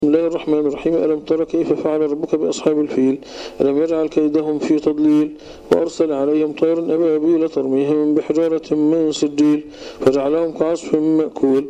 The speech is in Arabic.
بسم الله الرحمن الرحيم. ألم تر كيف فعل ربك بأصحاب الفيل؟ ألم يجعل كيدهم في تضليل وأرسل عليهم طيرا أبابيل ترميهم بحجارة من سجيل فجعلهم كعصف مأكول.